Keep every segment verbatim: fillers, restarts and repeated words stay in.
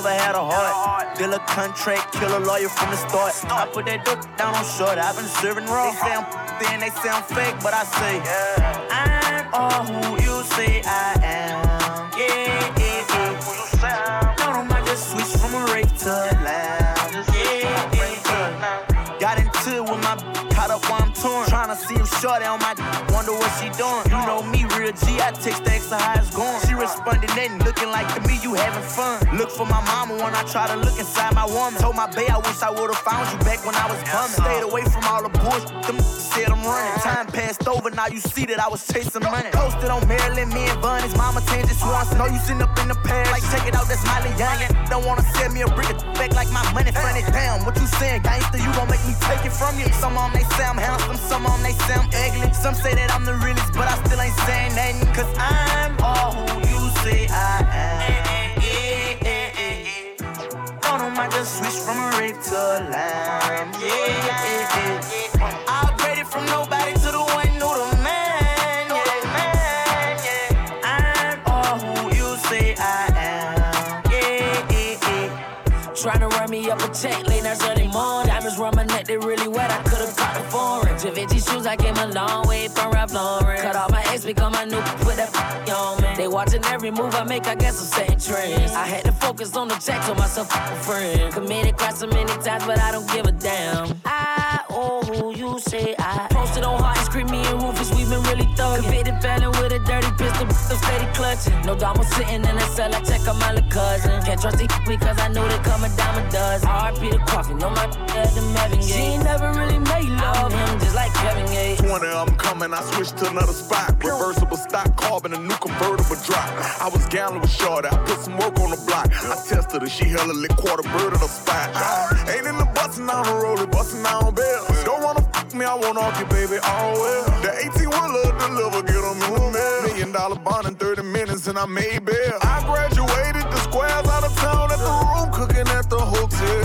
never had a heart. Deal a contract, kill a lawyer from the start. I put that dope down on short, I've been serving raw. They say I'm thin, they say I'm fake, but I say, I'm all who you say I am. Yeah, yeah, yeah. No, no, I just switched from a rave to a lounge. Yeah, yeah, yeah. Got into it with my caught up while I'm torn. Tryna see him shorty on my wonder what she doing. You know me, real G, I text the extra how it's going. She responded, nothing, looking like to me, you having fun. Look for my mama when I try to look inside my woman. Told my bae I wish I would've found you back when I was bumming. Stayed away from all the bullshit, them said I'm running. Time passed over, now you see that I was chasing money. Posted on Maryland, me and Bun, his mama changed just once. Know you sitting up in the past, like check it out, that's Miley Youngin. Don't wanna send me a brick of back like my money funny. Damn, what you saying, gangster, you gon' make me take it from you. Some on they say I'm handsome, some on they say I'm ugly. Some say that I'm the realest, but I still ain't saying nothing. Cause I'm all who you say I am. Yeah, yeah, yeah. Don't know, I just switched from a rape to a lamb. Yeah, yeah, yeah. I upgraded from nobody to the one who the man. Yeah, man, yeah. I'm all who you say I am. Yeah, yeah, yeah. Tryna run me up a check late night Sunday morning. Diamonds run my neck, they really wet. I could've caught the foreign. Givenchy shoes, I came a long way from Ralph Lauren. Cut off my ex, become my new, put that f*** on me. They watching every move I make, I guess I'm setting trends. I had to focus on the check, told myself f*** a friend. Committed crimes so many times, but I don't give a damn. I owe who you say I posted on Hard and Scream, me and Rufus, we been really thuggin'. Convicted felon with a dirty pistol, so steady clutching. No damo sitting in the cell, I check on my little cousin. Can't trust these because I know they come a dime a dozen. R P the coffee, no my at the Marvin Gaye. She ain't never really made love him, just like Kevin Gates. twenty of them coming, I switched to another spot. Reversible stock, carbon, a new convertible drop. I was gambling with Shorty, I put some work on the block. I tested her, she hella lit quarter bird of the spot. Uh, ain't in the bustin' down the road, bustin' down bail. Don't wanna fuck me, I want off you, baby, all well. The eighteen wheeler deliver, get them in the mail. Million dollar bond in thirty minutes and I made bail. I graduated the squares out of town at the room, cooking at the hotel.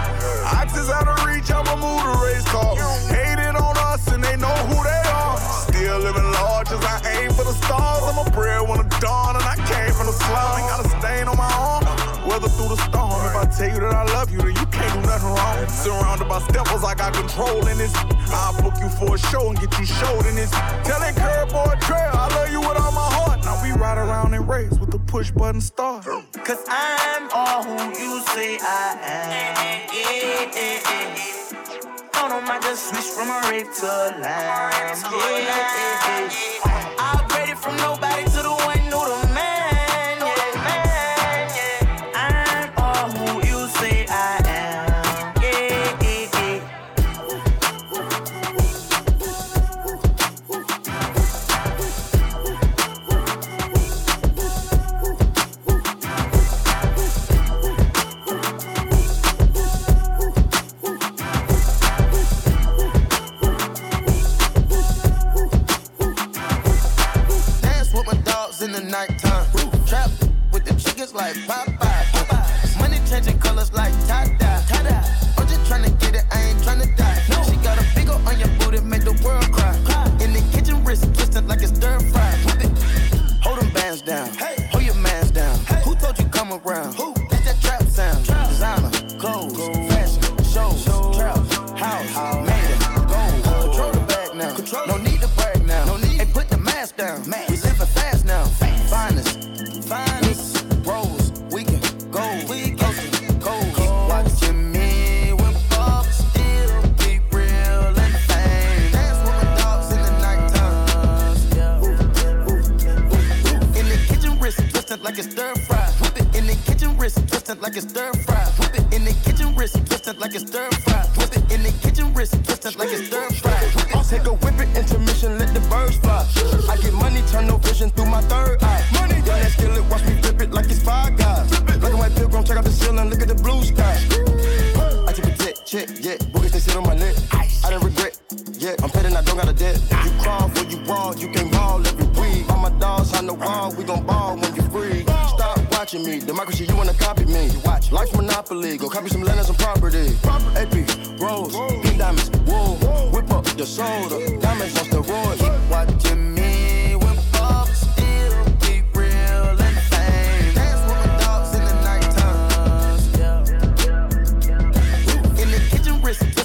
Oxys out of reach, I'ma move the race car. Hated on us and they know who they are. Still living large as I aim for the stars. I'm a breadwinner dawn and I came from the slum. Ain't got a stain on my arm, weather through the storm. If I tell you that I love you, then you can't do nothing wrong. Surrounded by steppers, I got control in this. I'll book you for a show and get you showed in this. Tell that curb boy trail, I love you with all my heart. Now we ride around and race with the push button start. Cause I'm all who you say I am. Yeah, yeah, yeah. Don't know, I just switched from a rape to a lamb. Yeah, yeah, yeah. I upgraded from nobody to the one who the man. Yeah, man, yeah. I'm all who you say I am. Yeah, yeah, yeah. In the nighttime, trap with the chickens like Popeye. Money changing colors like tie-dye. I'm just tryna get it, I ain't tryna die. She got a big ol' on your booty, make the world cry. In the kitchen, wrist twisted like it's stir fry. Hold them bands down, hold your mans down. Who told you come around? That's that trap sound. Designer, clothes, fashion, shows, trap, house, made it, gold. Control the bag now, no need to brag now. Hey, put the mask down. We living fast now. Finest, finest, rose, we can go, coastin', cold. Keep watching me when Bob still be real and fame. Dance with my dogs in the nighttime. In the kitchen, wrist twisted like it's stir fry. Whip it in the kitchen, wrist twisted like it's stir fry. Whip it in the kitchen, wrist twisted like it's stir fry. Whip it in the kitchen, wrist twisted like it's stir fry. I'll take a whip it, intermission, let the birds fly. I get money, turn no vision through my third eye. Money, got that skillet, watch me flip it like it's Five Guys. Black and white pilgrim, check out the ceiling, look at the blue sky. I keep a jet, check, yeah, boogies they sit on my neck. I don't regret, yeah, I'm petting, I don't got a debt. You crawl for you raw, you can ball every week. All my dogs on the wall, we gon' ball when you free. Stop watching me, democracy, you wanna copy me. Watch, life's monopoly, go copy some land and some property. A P, rose, pink diamonds, wool, whip up your soda, diamonds on steroids. Keep watching me when Bob still be real and fame. Dance with my dogs in the nighttime.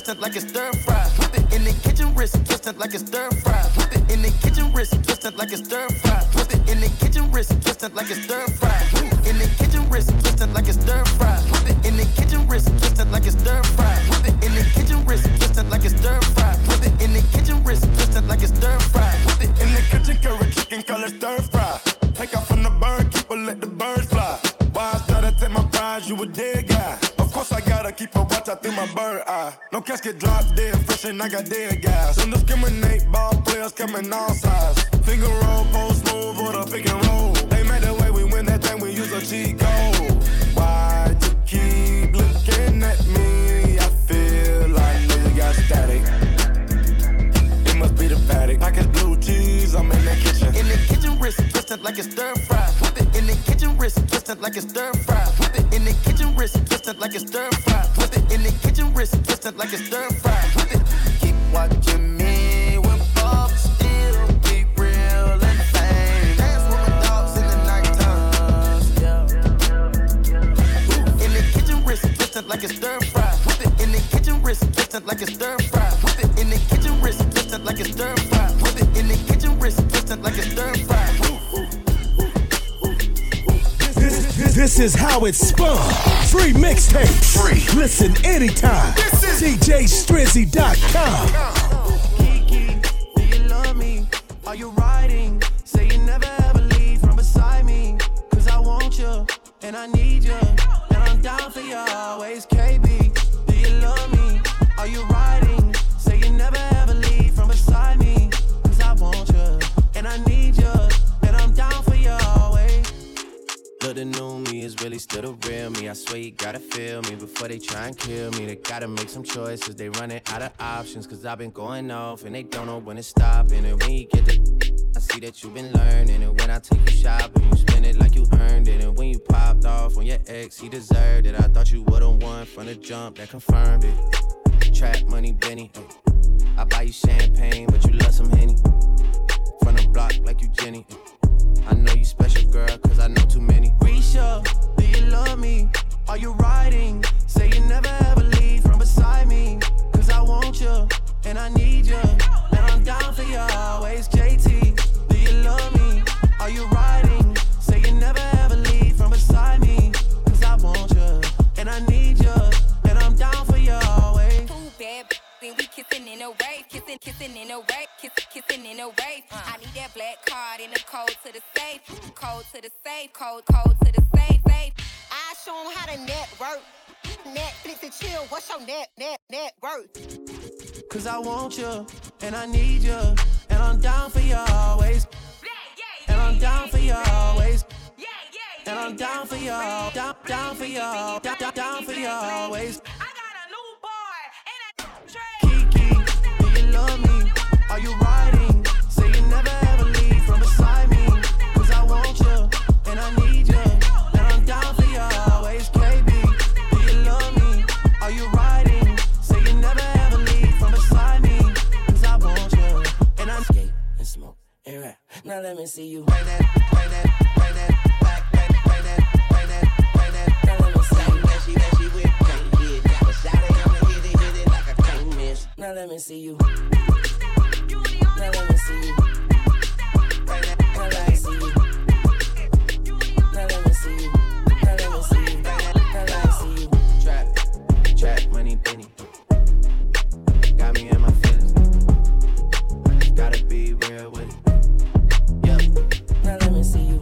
twisted like it's stir fry. Whip it in the kitchen, wrist twisted like it's stir fry. Whip it in the kitchen, wrist twisted like it's stir fry. Whip it in the kitchen, wrist twisted like it's stir fry. In the kitchen, wrist twisted like it's stir fry. Whip it in the kitchen, wrist twisted like it's stir fry. Whip it in the kitchen, wrist twisted like it's stir fry. Whip it in the kitchen, wrist twisted like it's stir fry. Whip it in the kitchen, curry chicken, color stir fry. Take off from the bird, keep her, let the birds fly. Why I try to take my prize, you a dead guy. Of course I gotta keep a watch out through my bird eye. No casket drop dead, fresh and I got dead guys. Don't discriminate, ball players coming all sides. Finger roll, post move, or the pick and roll. They made the way we win that thing, we use a cheat code. Why you keep looking at me? I feel like nigga got static. It must be the paddock. Package blue cheese, I'm in the kitchen. In the kitchen, wrist twisted like it's stir fry. Whip it in the kitchen, wrist twisted like it's stir fry. Whip it in the kitchen, wrist twisted like it's stir fry. Whip it in the kitchen, wrist twisted like it's stir fry. Whip it. Keep watching me when Bob still be real and fame. Dance with my dogs in the nighttime. In the kitchen, wrist twisted like it's stir fry. Whip it in the kitchen, wrist twisted like it's stir fry. Whip it in the kitchen, wrist twisted like it's stir fry. Whip it in the kitchen, wrist twisted like it's stir fry. This is how it's spun. Free mixtape. Free. Listen anytime. D J Strizzy dot com. Kiki, do you love me? Are you riding? Say you never ever leave from beside me. Cause I want you, and I need you. And I'm down for you always. K B, do you love me? Are you riding? Say you never ever leave from beside me. Cause I want you, and I need you. And I'm down for you always. Look, the new me is really still the real me. I swear you gotta feel me before they try and kill me. They gotta make some choices, they running out of options. Cause I've been going off and they don't know when to stop. And when you get the I see that you've been learning. And when I take you shopping, you spend it like you earned it. And when you popped off on your ex, he deserved it. I thought you would've won from the jump, that confirmed it. Trap money, Benny. I buy you champagne, but you love some Henny. From the block like you Jenny. I know you special, girl, cause I know too many. Risha, do you love me? Are you riding? Say you never ever leave from beside me. Cause I want you, and I need you. And I'm down for you always. J T, do you love me? Are you riding? Say you never ever leave from beside me. Cause I want you, and I need you. And I'm down for you always. Too bad, then we kissing in a wave. Kissing, kissing in a wave. Kissing, kissing in a wave. Uh. I need that black card in the code to the safe. Code to the safe. Code, code to the safe. Safe. I show them how to network. Netflix and chill. What's your net, net, net worth? Cause I want you, and I need you. And I'm down for you always. And I'm down for you always. And I'm down for you, down, down for you, down, down, down for you always. Kiki, do you love me? Are you riding? Say you never ever leave from beside me. Cause I want you, and I need you. And I'm down for you always. K B, do you love me? Are you riding? Say you never ever leave from beside me. Cause I want you, and I'm skate and smoke and rap. Now let me see you. Bring that, bring that, bring that, back, back, bring that, bring that, bring that. Now let me see you. That she, that she with can't hit. But shot it on the hit it, hit it like I can't miss. Now let me see you. Now let me see you. Bring that, now let me see you. Now let me see you. Now let me see you. Now let me see you. Trap, trap, money, Benny. Got me in my feelings. Gotta be real with it. Yep. Now let me see you.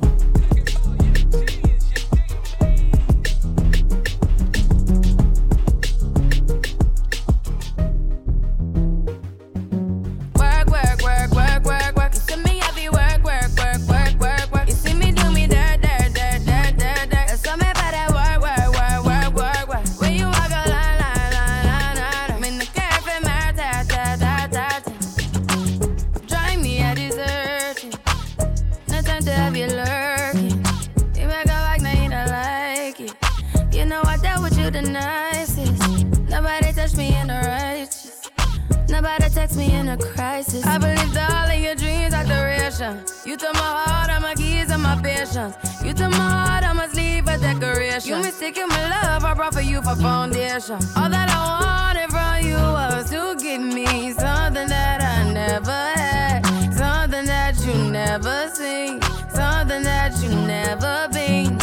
Work, work, work, work, work, work. You see me, I be work, work, work, work, work, work. You see me do me dirt, dirt, dirt, dirt, dirt, dirt. That's all me about that work, work, work, work, work, work. When you walk a line, line, line, line, line. I'm in the cafe, my ta, ta, ta, ta, ta. Drive me a dessert. No time to have you lurking. You make a like, now you don't like it. You know I dealt with you the nicest. Nobody touched me in the righteous. Nobody text me in a crisis. I believed all of your dreams are duration. You took my heart, all my keys, and my patience. You took my heart, I must leave, but a decoration. You mistaken my love, I brought for you for foundation. All that I wanted from you was to give me something that I never had, something that you never seen, something that you never been.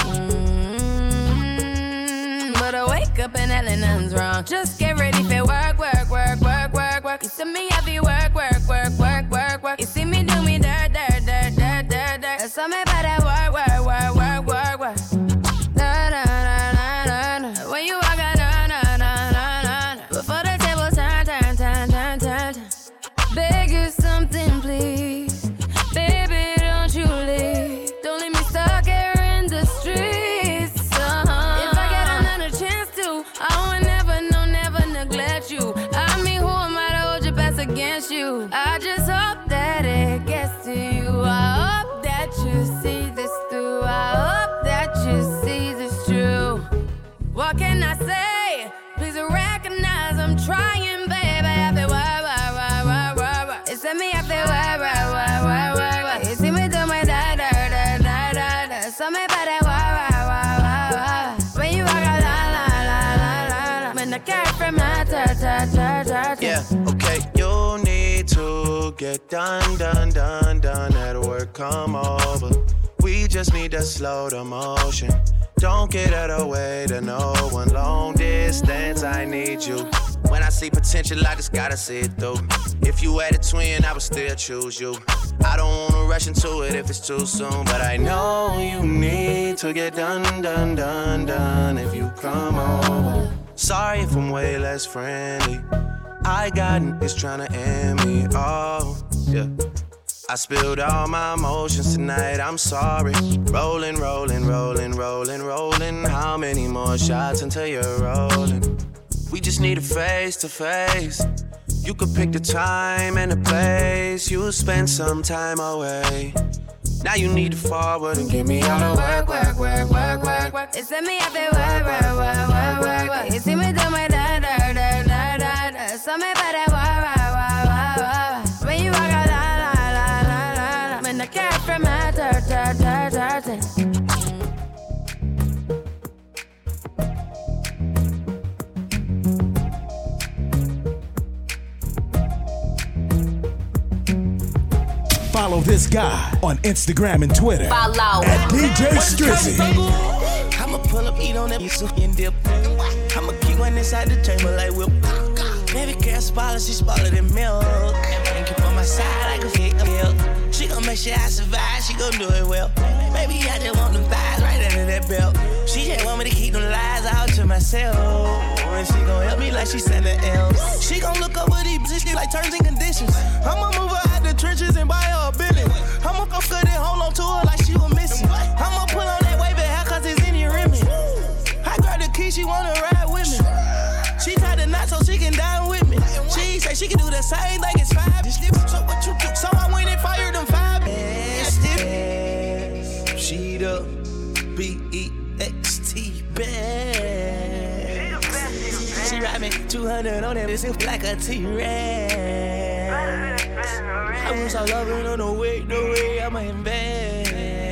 Mm-hmm. But I wake up and hell nothing's wrong. Just get ready for work, work, work, work, work, work. You see me happy work, work, work, work, work, work. You see me do me dirt, dirt, dirt, dirt, dirt, dirt. There's something about that work, work, work, work, work, work. Na na na na na na. When you walk out, na na na na na. Before the table turn, turn, turn, turn, turn, turn. Beg you something, please, baby, don't you leave. Don't leave me stuck here in the streets. Uh-huh. If I get another chance to, I would never, no, never neglect you. I mean, who am I to hold your best against you? I just hope that it gets to you. I hope that you see this through. I hope that you see this true. What can I say? Please recognize I'm trying, baby. I feel why, why, why, why, why, why. It's me, I feel why, why, why, why, why, why. You see me do my da, da, da, da, da, da. So me by that why, why, why, why, why. When you walk out, la, la, la, la, la, la. When the cat from my ta, ta, ta, ta, ta. Yeah, okay, you need to get done, done, done, done at work, come over. We just need to slow the motion. Don't get out of the way to no one. Long distance, I need you. When I see potential, I just gotta see it through. If you had a twin, I would still choose you. I don't wanna rush into it if it's too soon, but I know you need to get done, done, done, done if you come over. Sorry if I'm way less friendly. I got niggas tryna end me, oh, yeah. I spilled all my emotions tonight, I'm sorry. Rolling, rolling, rolling, rolling, rolling. How many more shots until you're rolling? We just need a face to face. You could pick the time and the place. You'll spend some time away. Now you need to forward and give me all the work, work, work, work, work, work. It's me up there, work, work, work, work, work, work. You see me do my da, da, da, da, da, da. So me by that work, work, work, work, work. When you walk out, la, la, la, la, la, la. When the cat from my ta, ta, ta, ta, ta. Follow this guy on Instagram and Twitter Follow at D J Strizzy. I'ma pull up, eat on that and dip. I'ma keep one inside the chamber like whip. Baby girl spoiler, she spoiler than milk. And keep on my side like a fake milk. She gon' make sure I survive, she gon' do it well. Maybe I just want them thighs right under that belt. She just want me to keep them lies out to myself. And she gon' help me like she something else. She gon' look over these bitches like terms and conditions. I'ma move her out the trenches and buy her a billion. I'ma go cut and hold on to her like she was missing. I'ma pull on that wavy hair cause it's in your image. I grab the key, she wanna ride with me. She tied the knot so she can dine with me. She say she can do the same thing as five. So what you do? So I went and fired them five. She the B E X T best. She ride me two hundred on that, it's like a T-Rex. I was all loving her, no way, no way, I'ma invest.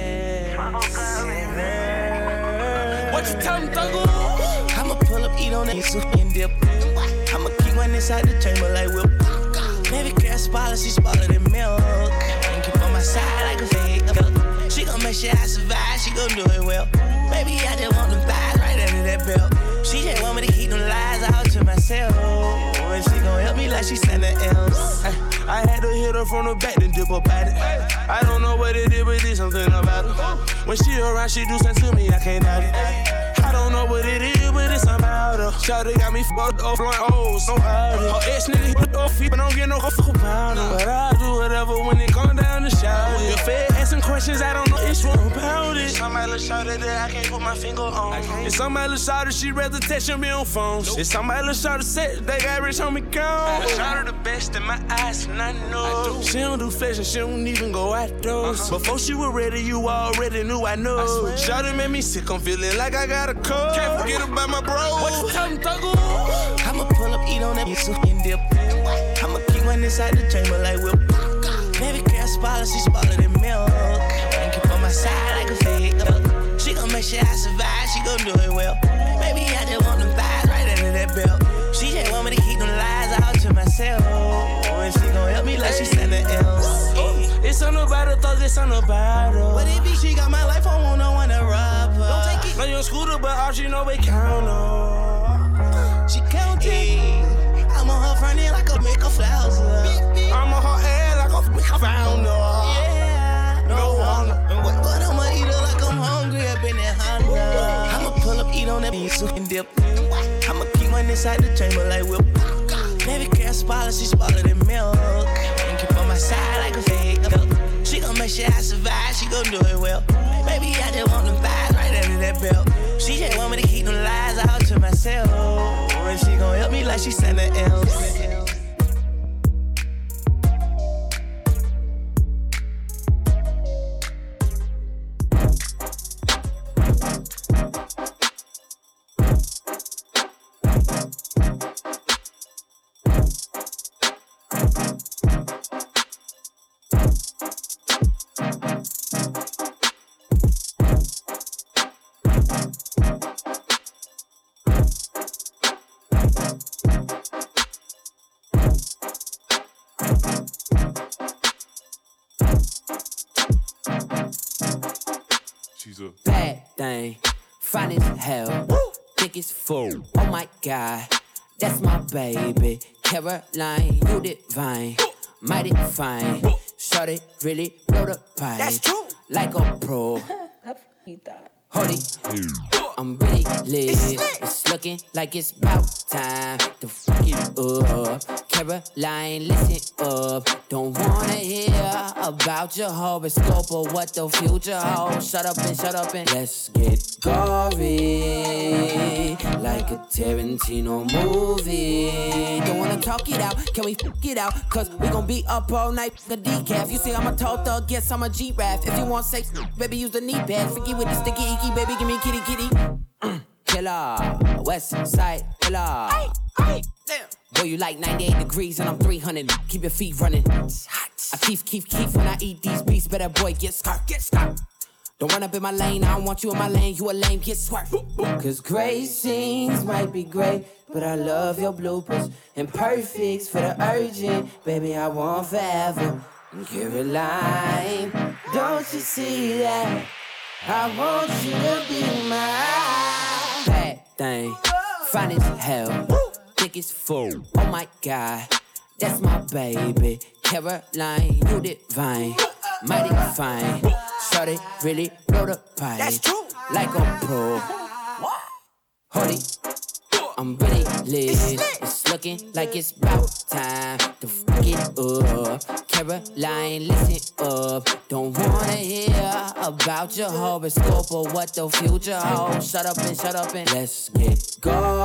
What you tell me, Thuggle? I'ma pull up, eat on that and dip. I'ma keep one inside the chamber like whip. Baby girl spoiler, she spoiler than milk. And keep on my side like a fake milk. She gon' make sure I survive, she gon' do it well. Baby, I just want them thighs right under that belt. She just want me to keep them lies out to myself. And she gon' help me like she something else. I, I had to hit her from the back, then dip up at it. I don't know what it is, but there's something about it. When she around, she do something to me, I can't doubt it. I don't know what it is, but it's about her. Shawty got me fucked off like O's, so hard. Her ex nigga hit off feet, but don't get no fuck about her. But I do whatever when it come down to shout it. Your fed asking questions, I don't know it's wrong about it. Somebody look shawty that I can't put my finger on. If somebody look shawty, she rather text me on phones. If somebody look shawty set, they got rich on me gone. Shawty the best in my eyes, and I know. I she don't do fashion, she don't even go outdoors. Uh-huh. Before she was ready, you already knew I know. I shawty made me sick, I'm feeling like I got a cold. Can't forget about my bro. What you tell me, Thuggle? I'ma pull up, eat on that and dip. I'ma keep one inside the chamber like whip. Baby girl spoiler, she spoiler than milk. And keep on my side like a fake milk. She gon' make sure I survive, she she gon' do it well. Maybe I just want them thighs right under that belt. She just want me to keep them lies out to myself. And she gon' help me like she something else. It's on about the thug, it's on about her. But it be she got my life, I want no one to rob her. Don't take it. Know your scooter, but all she know we count on. She counting. I'm on her front end like a make a flowers. I'm on her head like a make a founder. Yeah, no wonder. But I'ma eat her like I'm hungry up in that Honda. I'ma pull up, eat on that bean soup and dip. I'ma keep one inside the chamber like whip. Baby girl spoiler, she spoiler than milk. And keep on my side like a fake. She gon' make sure I survive, she gon' do it well. Baby, I just want them thighs right under that belt. She just want me to keep them lies out to myself. And she gon' help me like she something else. Bad thing, fine as hell, thick as full. Oh my God, that's my baby. Caroline, you divine, mighty fine. Shorty really blow the pipe. That's true. Like a pro. Hold it, I'm really lit. It's looking like it's about time to fuck it up. Caroline, listen up. Don't wanna hear about your horoscope or what the future holds. Shut up and shut up and let's get gory, like a Tarantino movie. Don't wanna talk it out, can we fuck it out? Cause we gon' be up all night, the decaf. You say I'm a tall thug, guess I'm a G-Rap. If you want sex, baby, use the knee pad. Freaky with the sticky icky, baby, give me kitty kitty. Mm. Killer, West Side Killer. Ay, ay, damn. Boy, you like ninety-eight degrees and I'm three hundred. Keep your feet running. I keep, keep, keep when I eat these beats. Better boy, get scarf, get scarf. Don't run up in my lane, I don't want you in my lane. You a lame, get swerved. Cause great scenes might be great, but I love your bloopers. And perfects for the urgent. Baby, I want forever. And Caroline, don't you see that? I want you to be mine. Bad thing, fine as hell, thick as full. Oh my God, that's my baby. Caroline, you divine, mighty fine. Shorty really blow the pipe. That's true. Like a pro. Hold it, I'm really lit. It's looking like it's about time to fuck it up. Caroline, listen up. Don't wanna hear about your horoscope or what the future holds. Shut up and shut up and let's get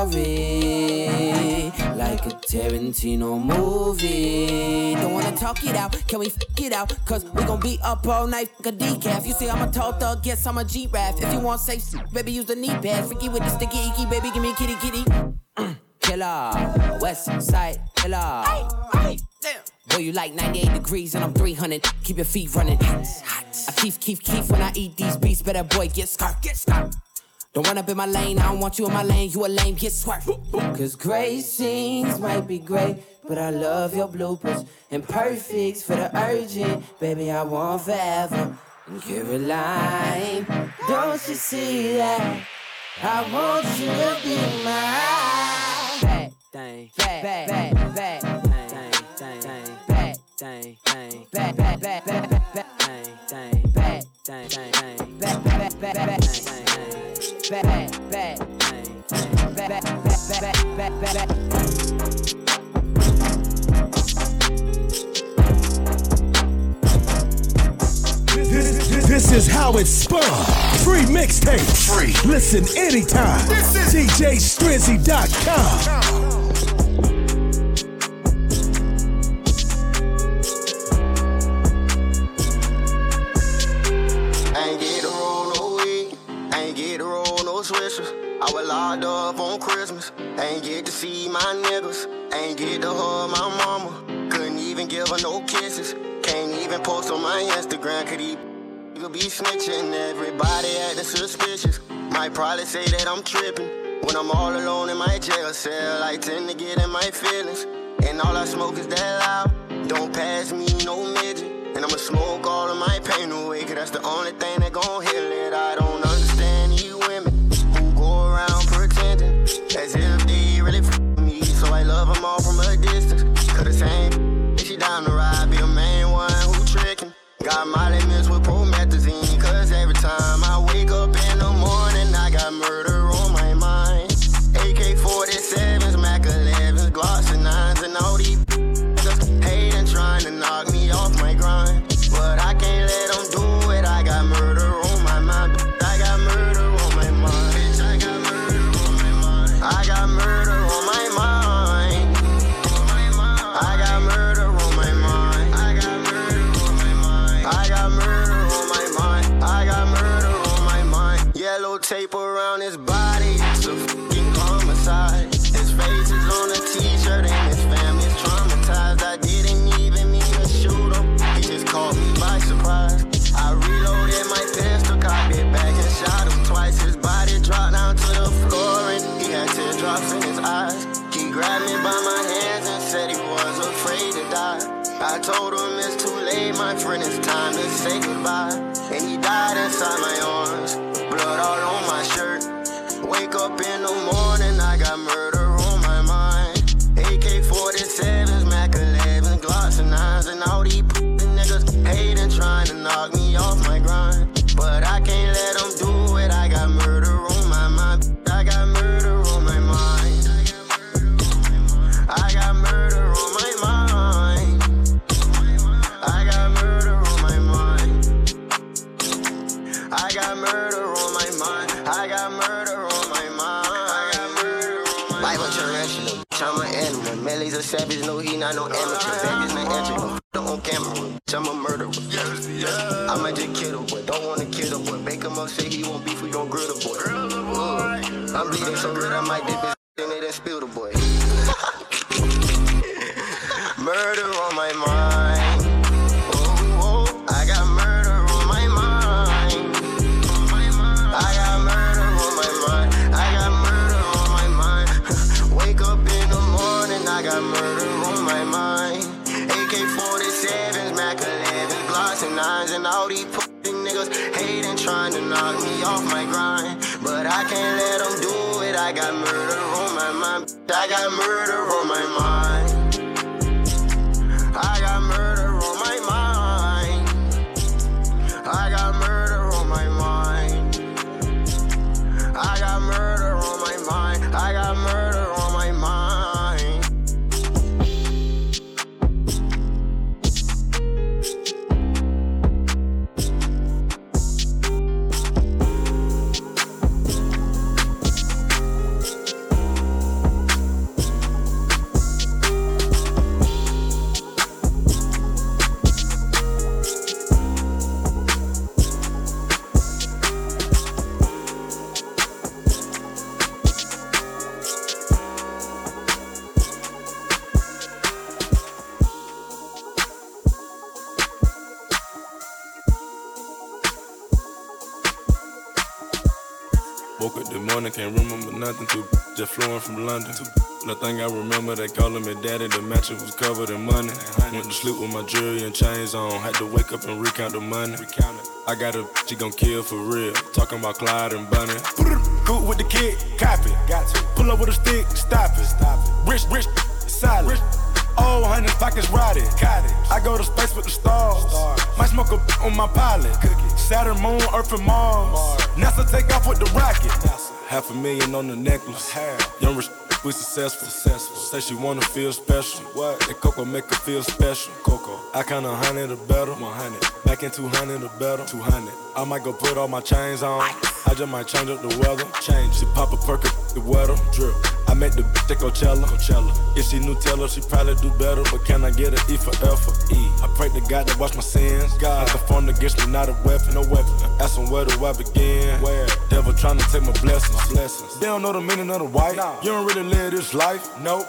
gory, like a Tarantino movie. Don't wanna talk it out, can we fuck it out? Cause we gon' be up all night, like a decaf. You say I'm a tall thug, guess I'm a G-Rap. If you want safe, baby, use the knee pad. Freaky with the sticky icky, baby, give me kitty kitty. Mm. Killer, West Side Killer. Ay, ay, damn. Boy, you like ninety-eight degrees and I'm three hundred. Keep your feet running. I keep, keep, keep when I eat these beats. Better boy, get scarf, get scarf. Don't run up in my lane, I don't want you in my lane. You a lame, get swerved. Cause great scenes might be great, but I love your bloopers. And perfects for the urgent. Baby, I want forever. And Caroline, don't you see that? I want you to be mine. Bad thing, bad, bad, bad, bad thing, thing, thing, bad thing, thing, bad, bad, bad, bad, bad thing, thing, bad thing, thing, bad, bad, bad, bad thing, bad, bad thing, bad, bad, bad, bad, bad, bad. This is how it's spun. Free mixtape. Free. Listen anytime. This is D J Strizzy dot com. I was locked up on Christmas. Ain't get to see my niggas. Ain't get to hug my mama. Couldn't even give her no kisses. Can't even post on my Instagram. Could he nigga be snitching. Everybody acting suspicious. Might probably say that I'm tripping. When I'm all alone in my jail cell, I tend to get in my feelings. And all I smoke is that loud. Don't pass me no midget. And I'ma smoke all of my pain away, cause that's the only thing that gon' heal it. I don't understand these women who go around pretending as if they really f*** me. So I love them all from a distance. Cause the same she down the ride, be the main one who trickin'. Got my limits with promethazine, cause every time I wake up in the morning, I got murder on my mind. A K forty-sevens, Mac elevens, Glocks and nines, and all these niggas hating, trying to knock me off my grind. But I can't let them do it, I got murder on my mind. I got murder on my mind. Bitch, I got murder on my mind. I got murder on my mind. I got murder on my mind. I got murder on my mind. I got murder on my mind. I got murder on my mind. Yellow tape around his body, it's a fucking homicide. His face is on a t-shirt and his family's traumatized. I didn't even mean to shoot him, he just caught me by surprise. I reloaded my pistol, cocked it back and shot him twice. His body dropped down to the floor and he had teardrops in his eyes. He grabbed me by my hands and said he was afraid to die. I told him it's too late, my friend, it's time to say goodbye. And he died inside my arms, blood all on my shirt. Wake up in the morning, I got murder on my mind. A K forty-sevens, Mac elevens, Glocks and nines, and all these niggas hating, trying to knock me off my grind. But I can't let them do it, I got murder on my mind. I got murder on my mind. I got murder on my mind. I got murder on my mind. I got murder on my mind. I got murder on my mind. I got murder on my mind. Bible tarantula, I'm an animal. Melly's a savage, no, he not no amateur. Vegas not entry, no on camera. I'm a murderer. I might just kill the boy, don't wanna kill the boy. Bake him up, say he won't beef, we gon' grill the boy. Ooh, I'm bleeding so red, I might dip his in it and spill the boy. Murder on my mind. Oh, oh, I got murder on my mind. I got murder on my mind. I got murder on my mind. Wake up in the morning, I got murder on my mind. A K forty-sevens, Mac elevens, Glocks and nines, and all these pussy niggas hating, trying to knock me off my grind. But I can't let them do it, I got murder on my mind. I got murder on my mind. I got murder on my mind. I got murder on my mind. I got murder on my mind. I got murder on my mind. Woke up this morning, can't remember nothing. Too just flew from London. The thing I remember, they calling me daddy. The mattress was covered in money. Went to sleep with my jewelry and chains on. Had to wake up and recount the money. I got a she gon' kill for real. Talking about Clyde and Bunny. Cool with the kid, copy. Got to pull up with a stick, stop it. Stop it. Rich, rich, solid. Oh, hundred pockets rotted. I go to space with the stars. Might smoke a on my pilot. Saturn, Moon, Earth, and Mars. NASA take off with the rocket. Half a million on the necklace. Young rich, we successful. successful. Say she wanna feel special. What? That Coco make her feel special. Coco. I count a hundred or better. One hundred. Back in two hundred or better. Two hundred. I might go put all my chains on. I just might change up the weather. Change. She pop a perk the weather. Drip. I met the bitch at Coachella. Coachella. If she Nutella, she probably do better. But can I get an E for effort? E. I pray to God that wash my sins. God. Like the phone against me, not a weapon. No weapon. Ask him where do I begin? Where? Devil trying to take my blessings. blessings. They don't know the meaning of the white. Nah. You don't really live this life. Nope.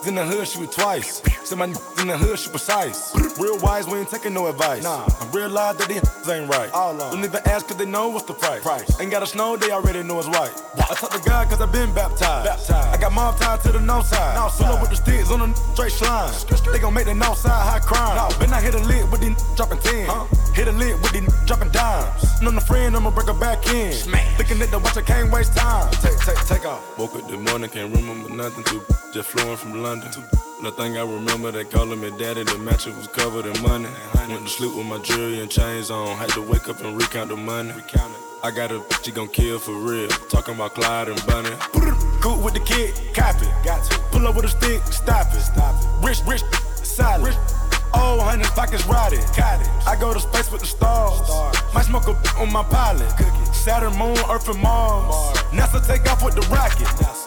in the hood, she was twice. Said my in the hood, she precise. Real wise, we ain't taking no advice. Nah, I realized that these ain't right. All on. Don't even ask cause they know what's the price. price. Ain't gotta snow, they already know it's white. I talk to God cause I been baptized. baptized. I got mom tied to the north side. Now pull up with the sticks on the straight slime. They gon' make the north side high crime. No. Then I hit a lick with these dropping ten. Huh? Hit a lick with these dropping dimes. And on the friend, I'ma break her back in. Smash. Looking at the watch, I can't waste time. Take, take, take off. Woke up this morning, can't remember nothing. Too just flew from London. Nothing I remember, they calling me daddy. The mattress was covered in money. Went to sleep with my jewelry and chains on. Had to wake up and recount the money. I got a she gon' kill for real. Talking about Clyde and Bunny. Cool with the kid, copy. Got to pull up with a stick, stop it. Stop it. Rich, rich, silent. Oh, hundred pockets rotted. I go to space with the stars. stars. Might smoke a on my pilot. Cookie. Saturn, Moon, Earth, and Mars. Mars. NASA take off with the rocket. NASA.